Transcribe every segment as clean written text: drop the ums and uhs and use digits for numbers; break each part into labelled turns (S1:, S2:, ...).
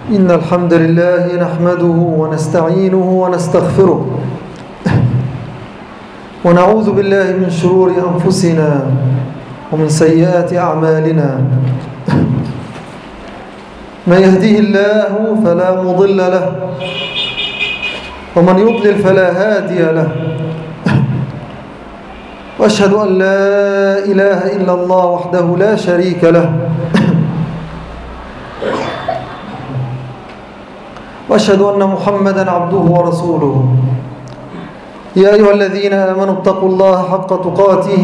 S1: إن الحمد لله نحمده ونستعينه ونستغفره ونعوذ بالله من شرور أنفسنا ومن سيئات أعمالنا. من يهديه الله فلا مضل له ومن يضلل فلا هادي له. وأشهد أن لا إله إلا الله وحده لا شريك له. وأشهد أن محمدا عبده ورسوله. يا أيها الذين آمنوا اتقوا الله حق تقاته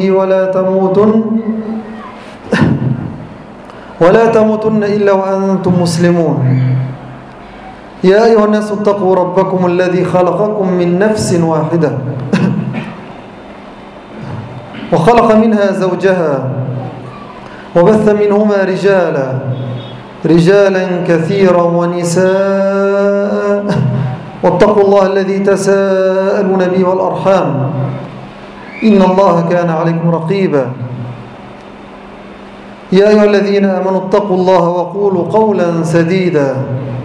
S1: ولا تموتن إلا وأنتم مسلمون. يا أيها الناس اتقوا ربكم الذي خلقكم من نفس واحدة وخلق منها زوجها وبث منهما رجالا كثيرا ونساء. واتقوا الله الذي تساءلون به والأرحام إن الله كان عليكم رقيبا. يا أيها الذين آمنوا اتقوا الله وقولوا قولا سديدا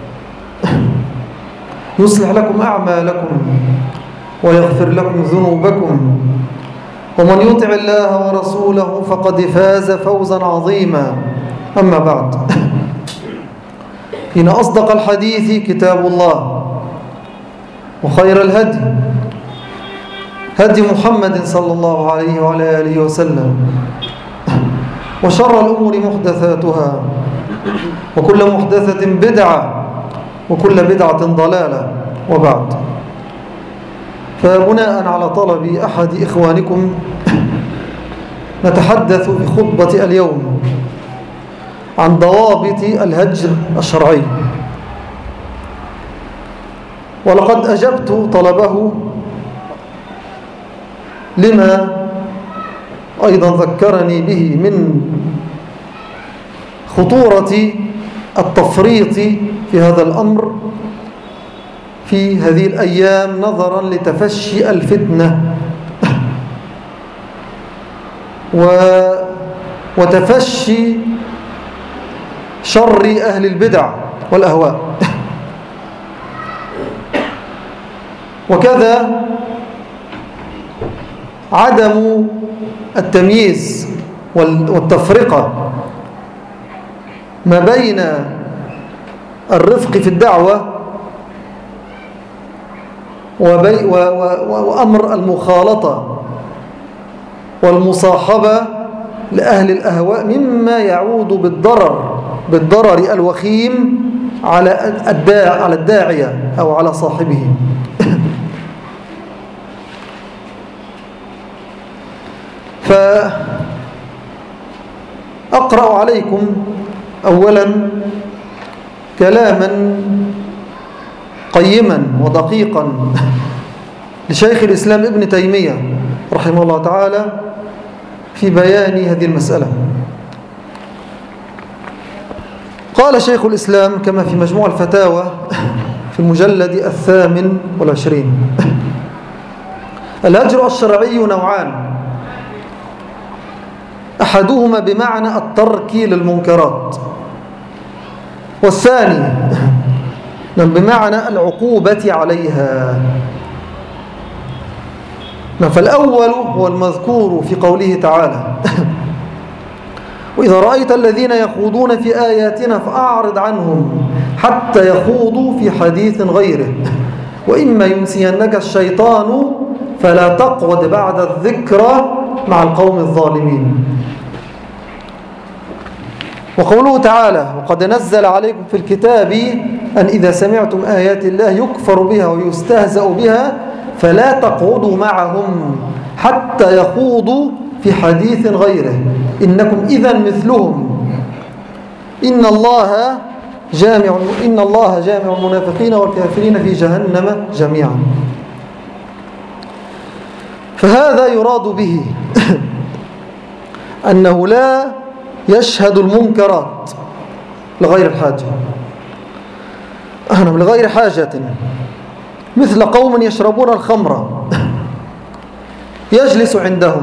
S1: يصلح لكم أعمالكم ويغفر لكم ذنوبكم ومن يطع الله ورسوله فقد فاز فوزا عظيما. أما بعد، إن أصدق الحديث كتاب الله وخير الهدي هدي محمد صلى الله عليه وعلى آله وسلم وشر الأمور محدثاتها وكل محدثة بدعة وكل بدعة ضلالة. وبعد، فبناء على طلب أحد إخوانكم نتحدث في خطبة اليوم عن ضوابط الهجر الشرعي. ولقد أجبت طلبه لما أيضا ذكرني به من خطورة التفريط في هذا الأمر في هذه الأيام نظرا لتفشي الفتنة وتفشي شر أهل البدع والأهواء. وكذا عدم التمييز والتفرقة ما بين الرفق في الدعوة وأمر المخالطة والمصاحبة لأهل الأهواء مما يعود بالضرر الوخيم على الداعية أو على صاحبه. فأقرأ عليكم أولا كلاما قيما ودقيقا لشيخ الإسلام ابن تيمية رحمه الله تعالى في بيان هذه المسألة. قال شيخ الإسلام كما في مجموع الفتاوى في المجلد 28: الهجر الشرعي نوعان: أحدهما بمعنى الترك للمنكرات، والثاني بمعنى العقوبة عليها. فالأول هو المذكور في قوله تعالى: وإذا رأيت الذين يخوضون في آياتنا فأعرض عنهم حتى يخوضوا في حديث غيره وإما ينسينك الشيطان فلا تقعد بعد الذكرى مع القوم الظالمين. وقوله تعالى: وقد نزل عليكم في الكتاب أن إذا سمعتم آيات الله يكفر بها ويستهزأ بها فلا تقعدوا معهم حتى يخوضوا في حديث غيره إنكم إذا مثلهم إن الله جامع المنافقين والكافرين في جهنم جميعا. فهذا يراد به أنه لا يشهد المنكرات لغير الحاجة، لغير حاجة، مثل قوم يشربون الخمر يجلس عندهم،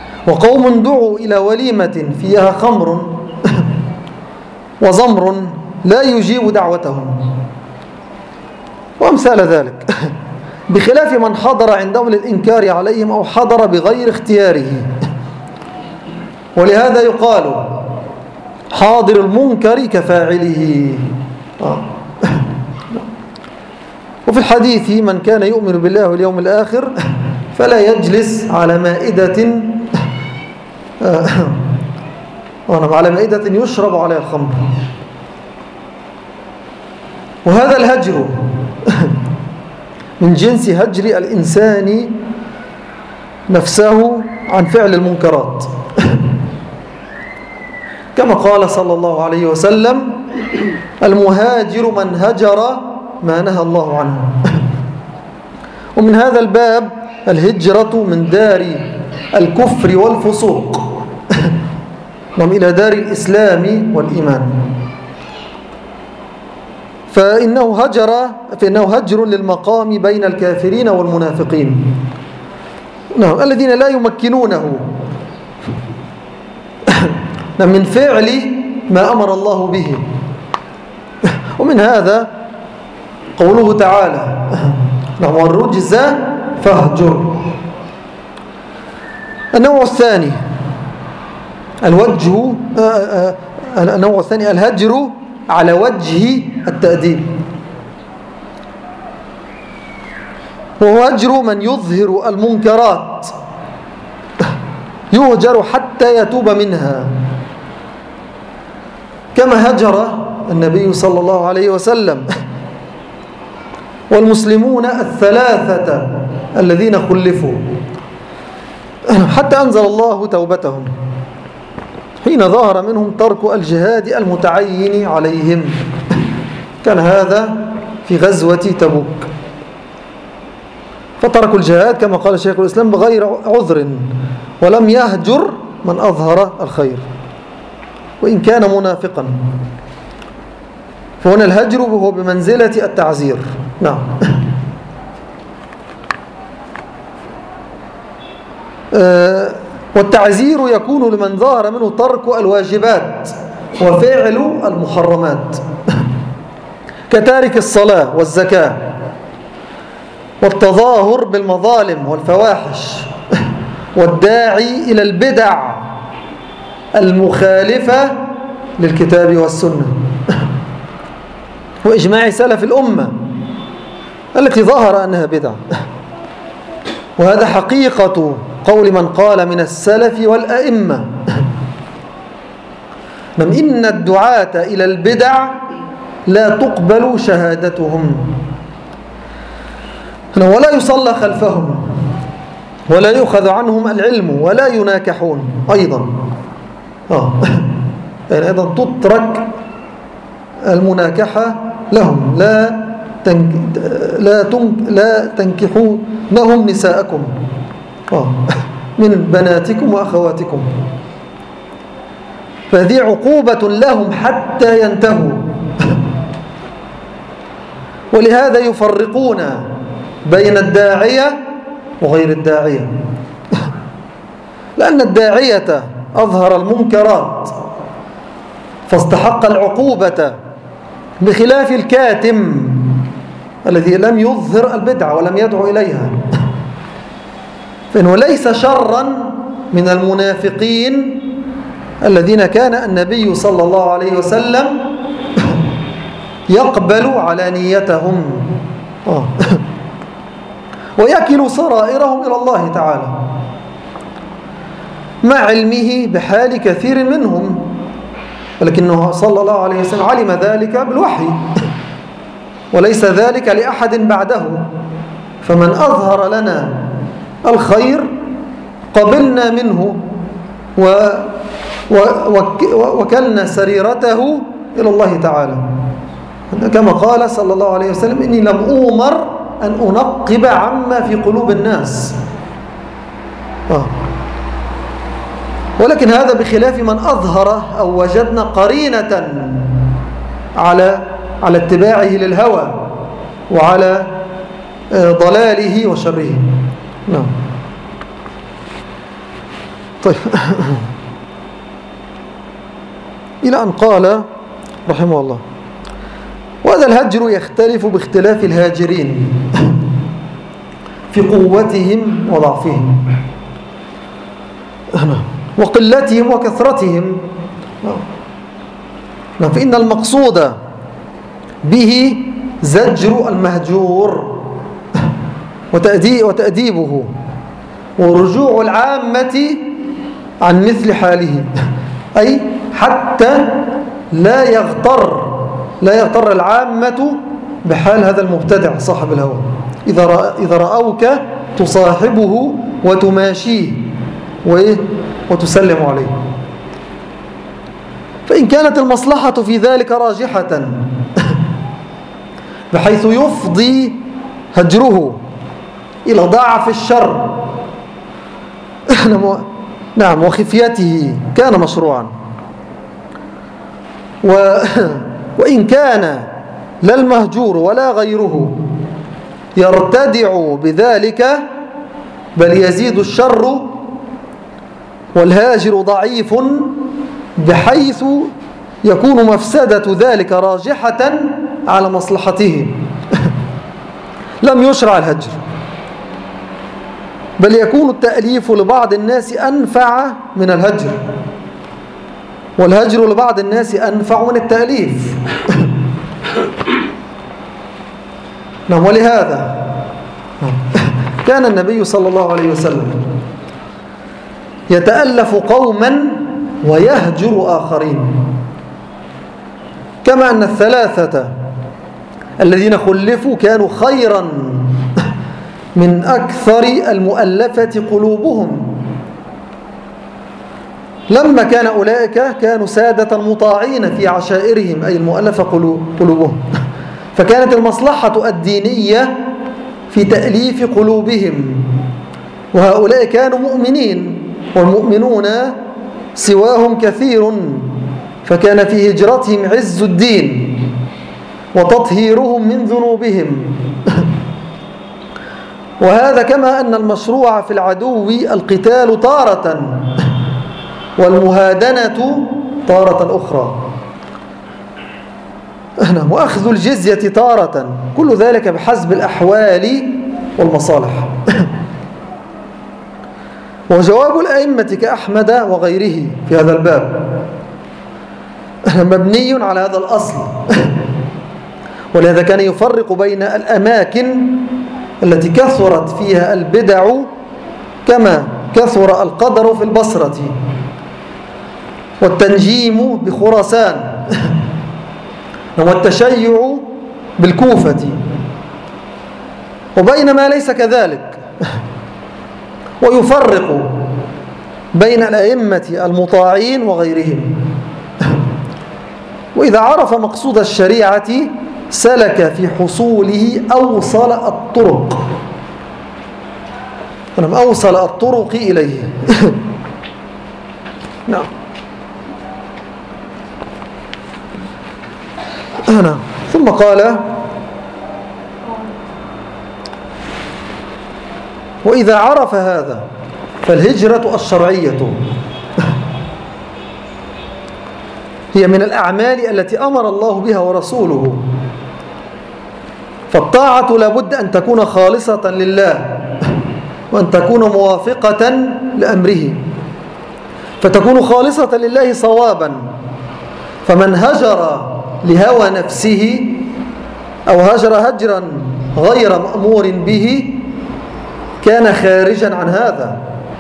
S1: وقوم دعوا إلى وليمة فيها خمر وزمر لا يجيب دعوتهم وأمثال ذلك، بخلاف من حضر عندهم للإنكار عليهم أو حضر بغير اختياره. ولهذا يقال حاضر المنكر كفاعله. وفي الحديث من كان يؤمن بالله واليوم الآخر فلا يجلس على مائدة على مائدة يشرب عليها الخمر. وهذا الهجر من جنس هجر الإنسان نفسه عن فعل المنكرات، كما قال صلى الله عليه وسلم المهاجر من هجر ما نهى الله عنه. ومن هذا الباب الهجرة من دار الكفر والفسوق إلى دار الإسلام والإيمان، فإنه هجر للمقام بين الكافرين والمنافقين الذين لا يمكنونه من فعل ما أمر الله به. ومن هذا قوله تعالى والرجز فاهجر. النوع الثاني الهجر على وجه التأديب، وهو هجر من يظهر المنكرات يهجر حتى يتوب منها، كما هجر النبي صلى الله عليه وسلم والمسلمون الثلاثة الذين خلفوا حتى أنزل الله توبتهم حين ظهر منهم ترك الجهاد المتعين عليهم. كان هذا في غزوة تبوك، فتركوا الجهاد كما قال شيخ الإسلام بغير عذر، ولم يهجر من أظهر الخير وإن كان منافقا. فهنا الهجر هو بمنزلة التعزير. نعم. والتعزير يكون لمن ظهر منه ترك الواجبات وفعل المحرمات كتارك الصلاة والزكاة والتظاهر بالمظالم والفواحش والداعي إلى البدع المخالفة للكتاب والسنة وإجماع سلف الأمة التي ظهر أنها بدع. وهذا حقيقة قول من قال من السلف والأئمة إن الدعاة إلى البدع لا تقبل شهادتهم ولا يصلى خلفهم ولا يؤخذ عنهم العلم ولا يناكحون أيضا. يعني أيضا تترك المناكحة لهم، لا تنكحونهم نساءكم من بناتكم وأخواتكم، فهذه عقوبة لهم حتى ينتهوا. ولهذا يفرقون بين الداعية وغير الداعية، لأن الداعية أظهر المنكرات فاستحق العقوبة، بخلاف الكاتم الذي لم يظهر البدعة ولم يدعو إليها، فإنه ليس شرا من المنافقين الذين كان النبي صلى الله عليه وسلم يقبل علانيتهم ويكل سرائرهم إلى الله تعالى مع علمه بحال كثير منهم، ولكنه صلى الله عليه وسلم علم ذلك بالوحي وليس ذلك لأحد بعده. فمن أظهر لنا الخير قبلنا منه وكلنا سريرته إلى الله تعالى، كما قال صلى الله عليه وسلم إني لم أؤمر أن أنقب عما في قلوب الناس. ولكن هذا بخلاف من أظهر أو وجدنا قرينة على اتباعه للهوى وعلى ضلاله وشره. نعم. طيب. إلى أن قال رحمه الله وهذا الهجر يختلف باختلاف الهاجرين في قوتهم وضعفهم وقلتهم وكثرتهم. فإن المقصود به زجر المهجور وتأديبه ورجوع العامة عن مثل حاله، أي حتى لا يغتر العامة بحال هذا المبتدع صاحب الهوى إذا رأوك تصاحبه وتماشيه وتسلم عليه. فإن كانت المصلحة في ذلك راجحة بحيث يفضي هجره إلى ضعف الشر نعم وخفيته كان مشروعا. وإن كان لا المهجور ولا غيره يرتدع بذلك بل يزيد الشر والهاجر ضعيف بحيث يكون مفسدة ذلك راجحة على مصلحته لم يشرع الهجر، بل يكون التأليف لبعض الناس أنفع من الهجر، والهجر لبعض الناس أنفع من التأليف. نعم. ولهذا كان النبي صلى الله عليه وسلم يتألف قوما ويهجر آخرين، كما أن الثلاثة الذين خلفوا كانوا خيرا من أكثر المؤلفة قلوبهم، لما كان أولئك كانوا سادة مطاعين في عشائرهم أي المؤلفة قلوبهم، فكانت المصلحة الدينية في تأليف قلوبهم، وهؤلاء كانوا مؤمنين والمؤمنون سواهم كثير، فكان في هجرتهم عز الدين وتطهيرهم من ذنوبهم. وهذا كما أن المشروع في العدو القتال تارة والمهادنة تارة أخرى، وأخذ الجزية تارة، كل ذلك بحسب الأحوال والمصالح. وجواب الأئمة كأحمد وغيره في هذا الباب مبني على هذا الأصل، ولهذا كان يفرق بين الأماكن التي كثرت فيها البدع كما كثر القدر في البصرة والتنجيم بخراسان والتشيع بالكوفة، وبين ما ليس كذلك، ويفرق بين الأئمة المطاعين وغيرهم. وإذا عرف مقصود الشريعة سلك في حصوله أوصل الطرق، أوصل الطرق إليه. نعم. ثم قال: وإذا عرف هذا فالهجرة الشرعية هي من الأعمال التي أمر الله بها ورسوله، فالطاعة لابد أن تكون خالصة لله وأن تكون موافقة لأمره، فتكون خالصة لله صوابا. فمن هجر لهوى نفسه أو هجر هجرا غير مأمور به كان خارجا عن هذا.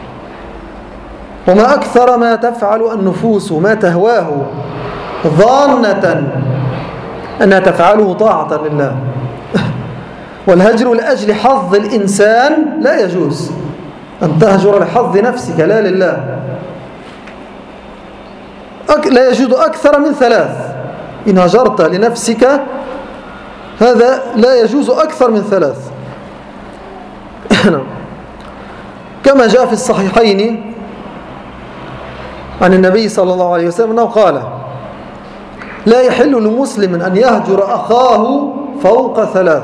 S1: وما أكثر ما تفعل النفوس ما تهواه ظانة أنها تفعله طاعة لله، والهجر لأجل حظ الإنسان لا يجوز، أن تهجر لحظ نفسك لا لله. لا يجوز أكثر من 3. إن هجرت لنفسك هذا لا يجوز أكثر من 3. كما جاء في الصحيحين عن النبي صلى الله عليه وسلم أنه قال: لا يحل لمسلم أن يهجر أخاه فوق 3.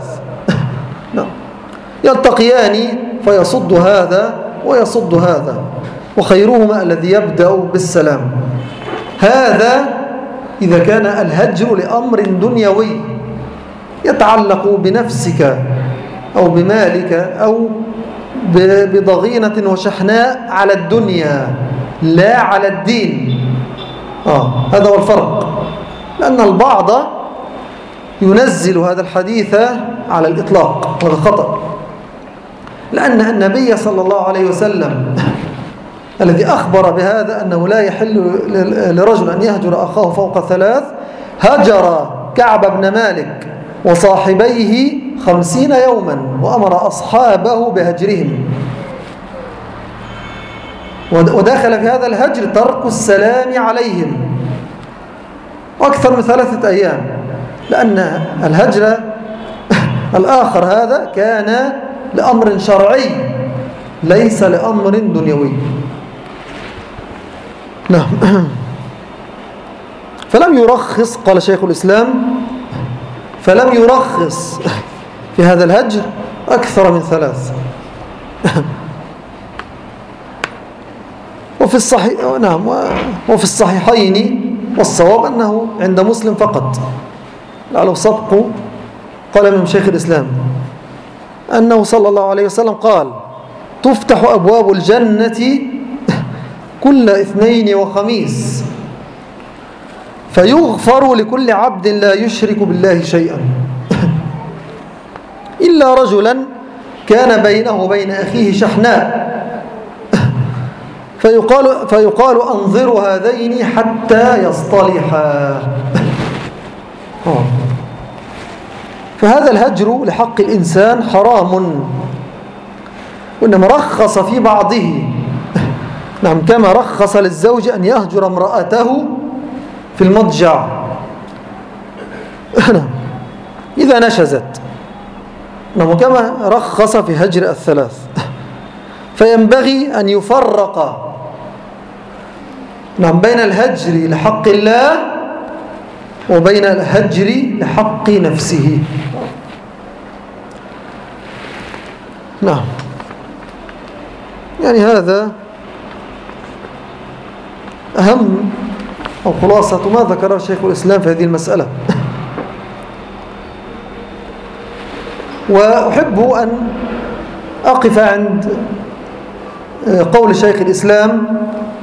S1: يلتقيان فيصد هذا ويصد هذا، وخيرهما الذي يبدأ بالسلام. هذا إذا كان الهجر لأمر دنيوي، يتعلق بنفسك أو بمالك أو بضغينة وشحناء على الدنيا لا على الدين. هذا هو الفرق، لأن البعض ينزل هذا الحديث على الإطلاق، وهذا خطأ، لأن النبي صلى الله عليه وسلم الذي أخبر بهذا أنه لا يحل لرجل أن يهجر أخاه فوق 3 هجر كعب بن مالك وصاحبيه 50 يوما وأمر أصحابه بهجرهم، ودخل في هذا الهجر ترك السلام عليهم أكثر من 3 أيام، لأن الهجر الآخر هذا كان لأمر شرعي ليس لأمر دنيوي. نعم. فلم يرخص، قال شيخ الإسلام، فلم يرخص في هذا الهجر أكثر من 3. وفي الصحيحين، والصواب أنه عند مسلم فقط، لعله سبق، قال من شيخ الإسلام أنه صلى الله عليه وسلم قال: تفتح أبواب الجنة كل 2 وخميس فيغفر لكل عبد لا يشرك بالله شيئا إلا رجلا كان بينه وبين أخيه شحناء فيقال أنظروا هذين حتى يصطلحا. فهذا الهجر لحق الإنسان حرام، وإنما رخص في بعضه. نعم، كما رخص للزوج أن يهجر امرأته في المضجع إذا نشزت، وكما رخص في هجر 3. فينبغي أن يفرق بين الهجر لحق الله وبين الهجر لحق نفسه. نعم، يعني هذا أهم أو خلاصة ما ذكره شيخ الإسلام في هذه المسألة. وأحب أن أقف عند قول شيخ الإسلام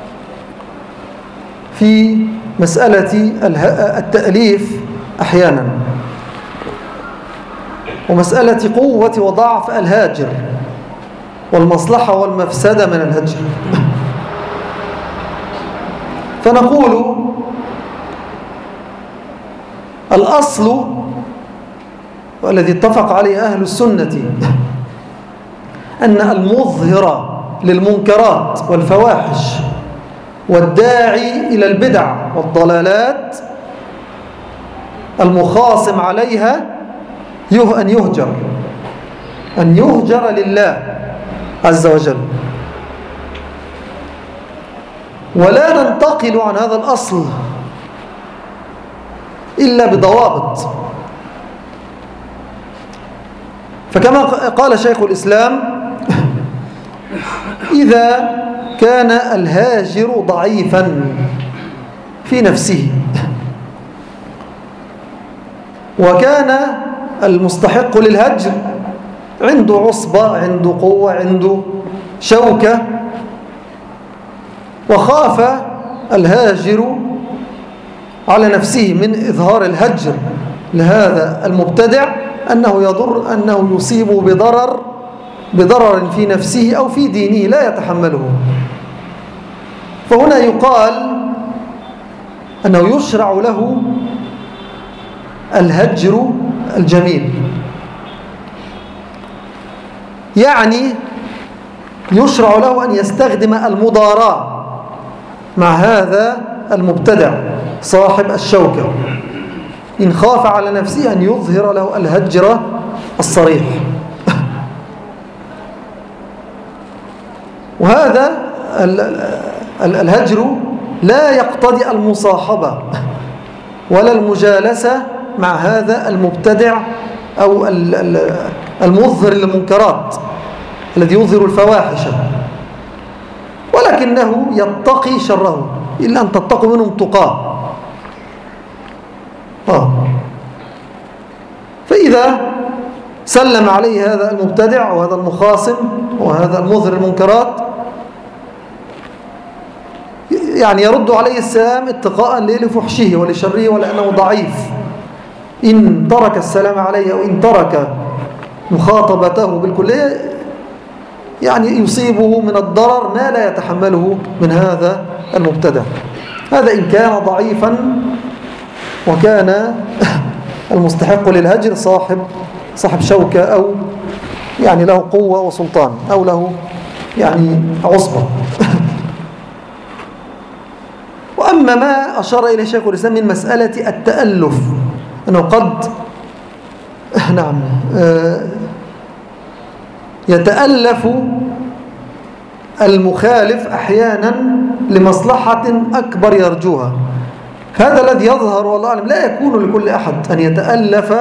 S1: في مسألة التأليف أحيانا، ومسألة قوة وضعف الهاجر، والمصلحة والمفسدة من الهجر. فنقول الأصل والذي اتفق عليه أهل السنة أن المظهر للمنكرات والفواحش والداعي إلى البدع والضلالات المخاصم عليها أن يهجر لله عز وجل، ولا ننتقل عن هذا الأصل إلا بضوابط. فكما قال شيخ الإسلام: إذا كان الهاجر ضعيفا في نفسه، وكان المستحق للهجر عنده عصبة، عنده قوة، عنده شوكة، وخاف الهاجر على نفسه من إظهار الهجر لهذا المبتدع أنه يصيبه بضرر في نفسه أو في دينه لا يتحمله، فهنا يقال أنه يشرع له الهجر الجميل، يعني يشرع له أن يستخدم المضاراة مع هذا المبتدع صاحب الشوكة إن خاف على نفسه أن يظهر له الهجر الصريح. وهذا الهجر لا يقتضي المصاحبة ولا المجالسة مع هذا المبتدع أو المظهر للمنكرات الذي يظهر الفواحش، ولكنه يتقي شره، إلا أن تتقوا منهم تقاه. فإذا فإذا سلم عليه هذا المبتدع وهذا المخاصم وهذا المظهر المنكرات، يعني يرد عليه السلام اتقاء لفحشه ولشره ولأنه ضعيف. إن ترك السلام عليه أو إن ترك مخاطبته بالكلية يعني يصيبه من الضرر ما لا يتحمله من هذا المبتدع. هذا إن كان ضعيفا وكان المستحق للهجر صاحب شوكة أو يعني له قوة وسلطان أو له يعني عصبة. وأما ما أشار إليه شيخ الإسلام من مسألة التألف، أنه قد نعم يتألف المخالف أحيانا لمصلحة أكبر يرجوها. هذا الذي يظهر والله أعلم لا يكون لكل أحد أن يتألف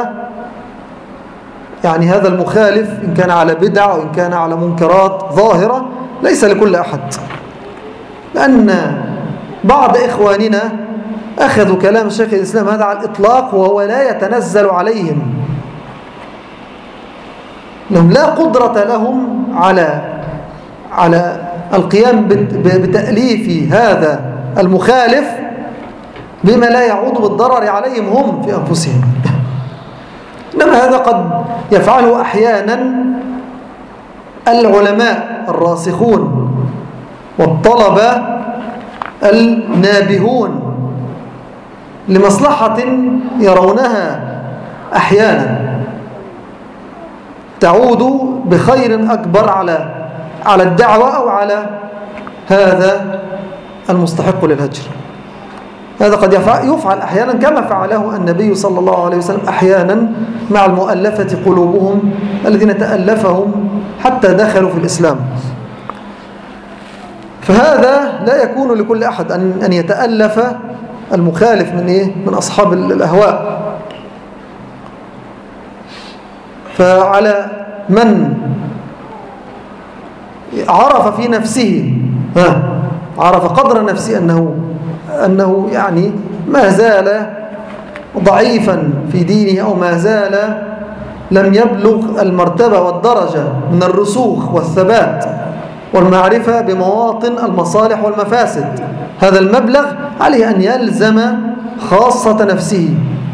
S1: يعني هذا المخالف، إن كان على بدع أو إن كان على منكرات ظاهرة، ليس لكل أحد. لأن بعض إخواننا أخذوا كلام الشيخ الإسلام هذا على الإطلاق وهو لا يتنزل عليهم، لهم لا قدرة لهم على القيام بتأليف هذا المخالف بما لا يعود بالضرر عليهم هم في أنفسهم. إنما هذا قد يفعله أحيانا العلماء الراسخون والطلبة النابهون لمصلحة يرونها أحيانا تعود بخير أكبر على الدعوة أو على هذا المستحق للهجر. هذا قد يفعل أحيانا كما فعله النبي صلى الله عليه وسلم أحيانا مع المؤلفة قلوبهم الذين تألفهم حتى دخلوا في الإسلام. فهذا لا يكون لكل أحد أن يتألف المخالف من أصحاب الأهواء. فعلى من عرف في نفسه عرف قدر نفسه أنه يعني ما زال ضعيفا في دينه أو ما زال لم يبلغ المرتبة والدرجة من الرسوخ والثبات والمعرفة بمواطن المصالح والمفاسد، هذا المبلغ عليه أن يلزم خاصة نفسه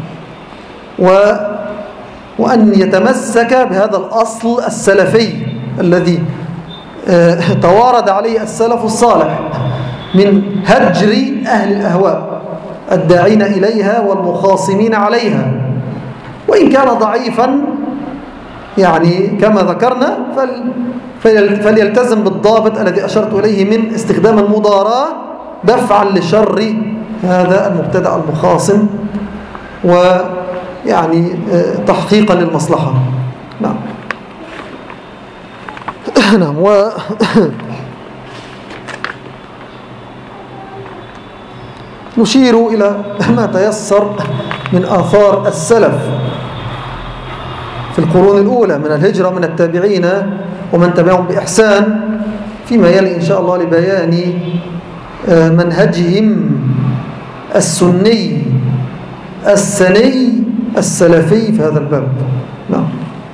S1: وأن يتمسك بهذا الأصل السلفي الذي توارد عليه السلف الصالح من هجر أهل الأهواء الداعين إليها والمخاصمين عليها. وإن كان ضعيفا يعني كما ذكرنا فليلتزم بالضابط الذي أشرت إليه من استخدام المضاراة دفعا لشر هذا المبتدع المخاصم ويعني تحقيقا للمصلحة. نعم. نعم. نشير إلى ما تيسر من آثار السلف في القرون الأولى من الهجرة من التابعين ومن تبعهم بإحسان فيما يلي إن شاء الله لبيان منهجهم السني السني السلفي في هذا الباب. نعم.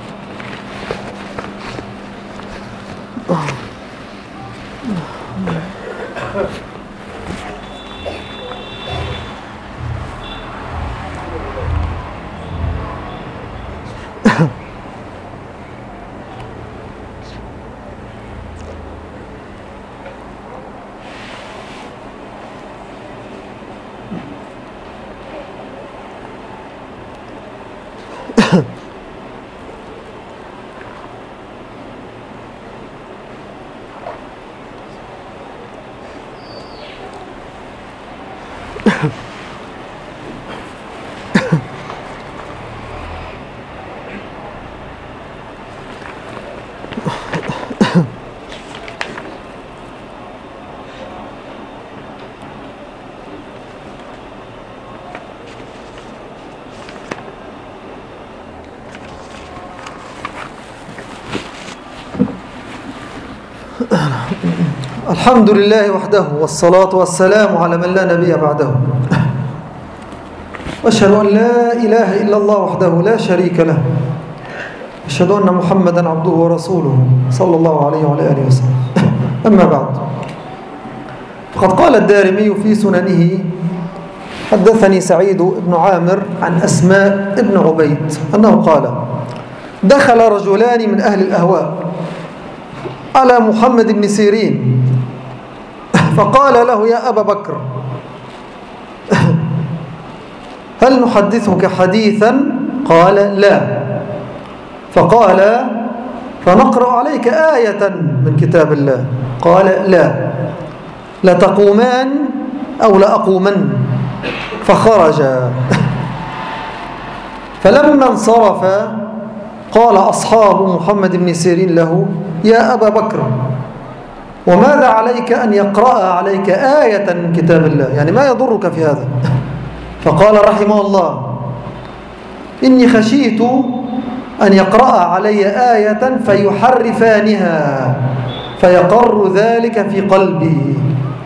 S1: الحمد لله وحده والصلاة والسلام على من لا نبي بعده، وأشهد أن لا إله إلا الله وحده لا شريك له أشهد أن محمدا عبده ورسوله صلى الله عليه وعلى آله وسلم. أما بعد، فقد قال الدارمي في سننه: حدثني سعيد بن عامر عن أسماء بن عبيد أنه قال: دخل رجلان من أهل الأهواء على محمد بن سيرين فقال له: يا أبا بكر، هل نحدثك حديثا؟ قال: لا. فقال: فنقرأ عليك آية من كتاب الله. قال: لا. لتقومان أو لأقومن. فخرج. فلما انصرف قال أصحاب محمد بن سيرين له: يا أبا بكر، وماذا عليك أن يقرأ عليك آية من كتاب الله؟ يعني ما يضرك في هذا؟ فقال رحمه الله: إني خشيت أن يقرأ علي آية فيحرفانها فيقر ذلك في قلبي.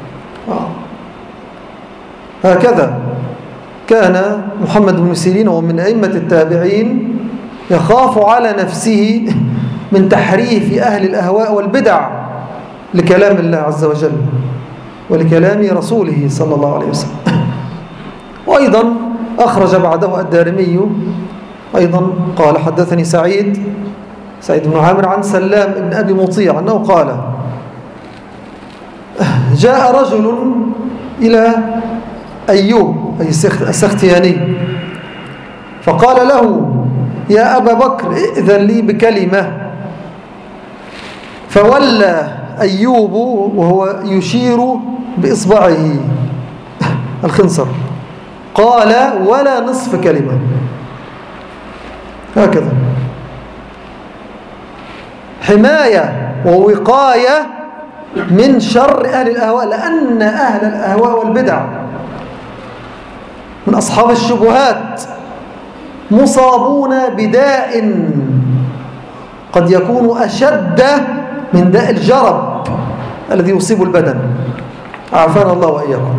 S1: هكذا كان محمد بن سيرين ومن أئمة التابعين يخاف على نفسه من تحريف أهل الأهواء والبدع لكلام الله عز وجل ولكلام رسوله صلى الله عليه وسلم. وأيضا أخرج بعده الدارمي أيضا قال: حدثني سعيد بن عامر عن سلام بن أبي مطيع أنه قال: جاء رجل إلى أيوب أي السختياني فقال له: يا أبا بكر، ائذن لي بكلمة. فولى أيوب وهو يشير بإصبعه الخنصر، قال: ولا نصف كلمة. هكذا حماية ووقاية من شر أهل الأهواء، لأن أهل الأهواء والبدع من أصحاب الشبهات مصابون بداء قد يكون أشد من داء الجرب الذي يصيب البدن، عافانا الله وإياكم.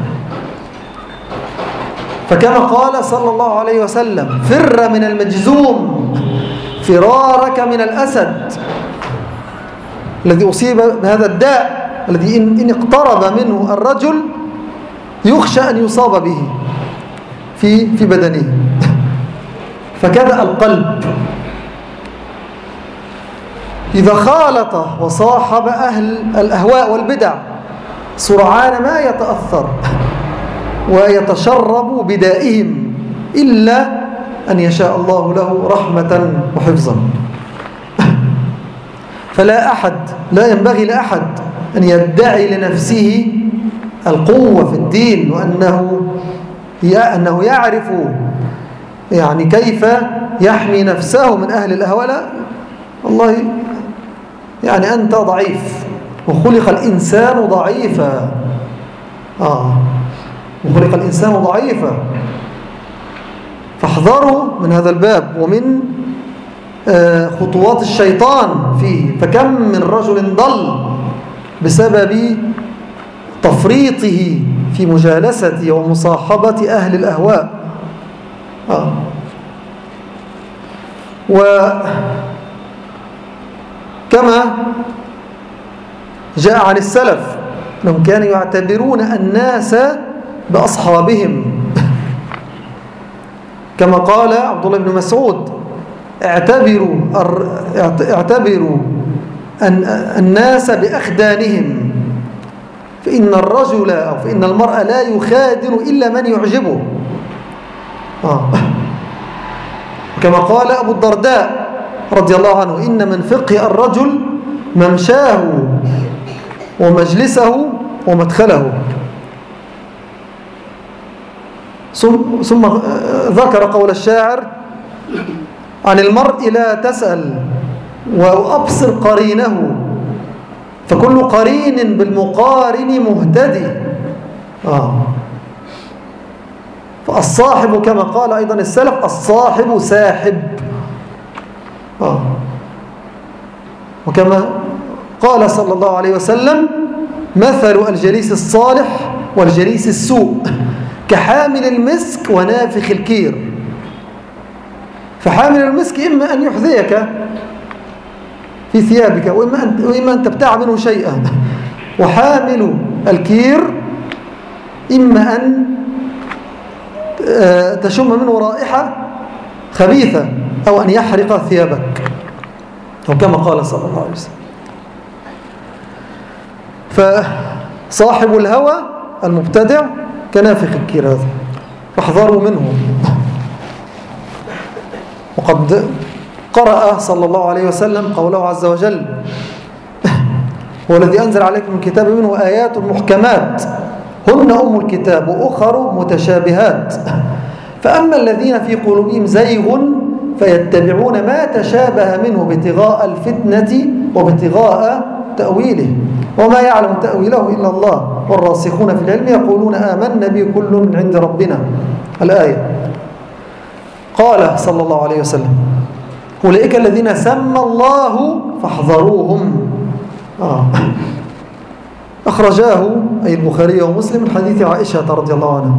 S1: فكما قال صلى الله عليه وسلم: فر من المجذوم فرارك من الأسد، الذي أصيب بهذا الداء الذي إن اقترب منه الرجل يخشى أن يصاب به في بدنه. فكذا القلب إذا خالط وصاحب أهل الأهواء والبدع سرعان ما يتأثر ويتشرب بدائهم، إلا أن يشاء الله له رحمة وحفظا. لا ينبغي لأحد أن يدعي لنفسه القوة في الدين وأنه يعرف يعني كيف يحمي نفسه من أهل الأهواء. لا والله، يعني أنت ضعيف، وخلق الإنسان ضعيفا. وخلق الإنسان ضعيفا، فاحذروا من هذا الباب ومن خطوات الشيطان فيه. فكم من رجل ضل بسبب تفريطه في مجالسة ومصاحبة أهل الأهواء. وكما جاء عن السلف أنهم كانوا يعتبرون الناس بأصحابهم، كما قال عبد الله بن مسعود: اعتبروا الناس بأخدانهم، فإن الرجل أو فإن المرء لا يخادن إلا من يعجبه. كما قال أبو الدرداء رضي الله عنه: إن من فقه الرجل ممشاه ومجلسه ومدخله. ثم ذكر قول الشاعر: عن المرء لا تسأل وأبصر قرينه، فكل قرين بالمقارن مهتدي. فالصاحب كما قال أيضا السلف: الصاحب ساحب. وكما قال صلى الله عليه وسلم: مثل الجليس الصالح والجليس السوء كحامل المسك ونافخ الكير. فحامل المسك إما أن يحذيك في ثيابك وإما أن تبتاع منه شيئا، وحامل الكير إما أن تشم منه رائحة خبيثة أو أن يحرق ثيابك، وكما قال صلى الله عليه وسلم. فصاحب الهوى المبتدع كنافخ الكير هذا، فاحذروا منه. وقد قرأ صلى الله عليه وسلم قوله عز وجل: هو الذي أنزل عليكم من كتاب منه آيات محكمات هن أم الكتاب وأخر متشابهات، فأما الذين في قلوبهم زيغ فيتبعون ما تشابه منه ابتغاء الفتنة وابتغاء تأويله وما يعلم تأويله إلا الله والراسخون في العلم يقولون آمنا به كل من عند ربنا. الآية. قال صلى الله عليه وسلم: أولئك الذين سمى الله فاحذروهم. أخرجاه أي البخاري ومسلم من حديث عائشة رضي الله عنها.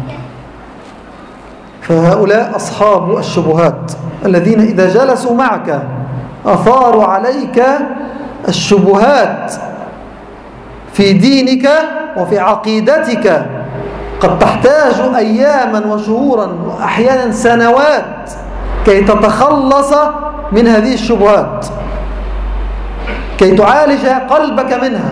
S1: فهؤلاء أصحاب الشبهات الذين إذا جلسوا معك أثاروا عليك الشبهات في دينك وفي عقيدتك، قد تحتاج أياما وشهورا وأحيانا سنوات كي تتخلص من هذه الشبهات، كي تعالج قلبك منها.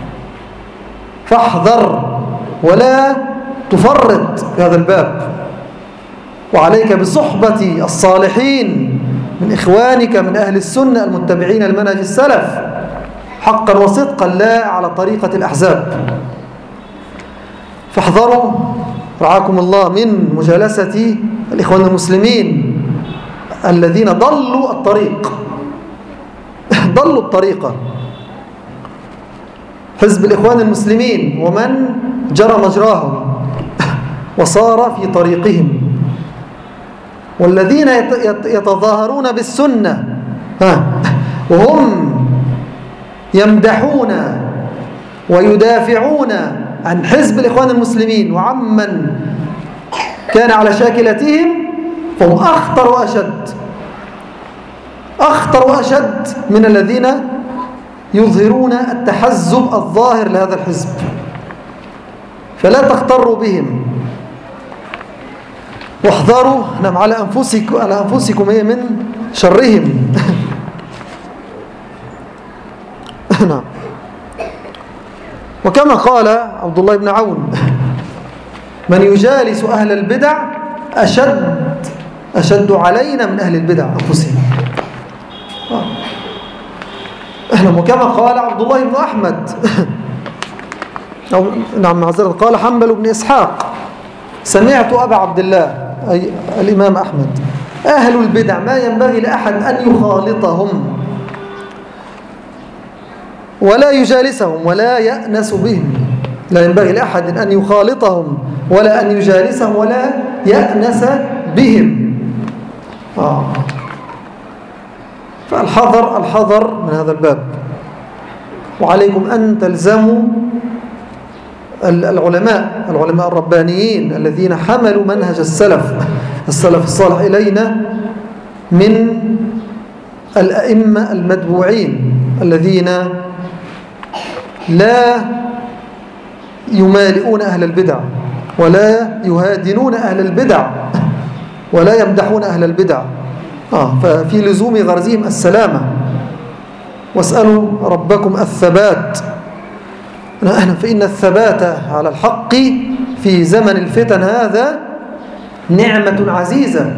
S1: فاحذر ولا تفرط في هذا الباب، وعليك بصحبة الصالحين من إخوانك من أهل السنة المتبعين المنهج السلف حقا وصدقا، لا على طريقة الأحزاب. فاحذروا رعاكم الله من مجالسة الإخوان المسلمين الذين ضلوا الطريق ضلوا الطريقة. حزب الإخوان المسلمين ومن جرى مجراهم وصار في طريقهم، والذين يتظاهرون بالسنة وهم يمدحون ويدافعون عن حزب الإخوان المسلمين وعمن كان على شاكلتهم، فهم أخطر وأشد من الذين يظهرون التحزب الظاهر لهذا الحزب. فلا تغتروا بهم، واحذروا على أنفسكم من شرهم. نعم. وكما قال عبد الله بن عون: من يجالس أهل البدع أشد علينا من أهل البدع أنفسهم. وكما قال عبد الله بن أحمد نعم معذرة، قال حنبل بن إسحاق: سمعت أبا عبد الله أي الإمام أحمد: أهل البدع ما ينبغي لأحد أن يخالطهم ولا يجالسهم ولا يأنس بهم. لا ينبغي لأحد أن يخالطهم ولا أن يجالسهم ولا يأنس بهم. فالحذر من هذا الباب، وعليكم أن تلزموا العلماء الربانيين الذين حملوا منهج السلف الصالح إلينا من الأئمة المتبوعين الذين لا يمالئون أهل البدع ولا يهادنون أهل البدع ولا يمدحون أهل البدع. ففي لزوم غرزهم السلامة، واسألوا ربكم الثبات، فإن الثبات على الحق في زمن الفتن هذا نعمة عزيزة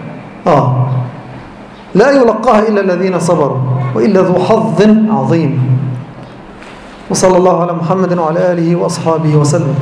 S1: لا يلقاها إلا الذين صبروا، وإلا ذو حظ عظيم. وصلى الله على محمد وعلى آله وأصحابه وسلم.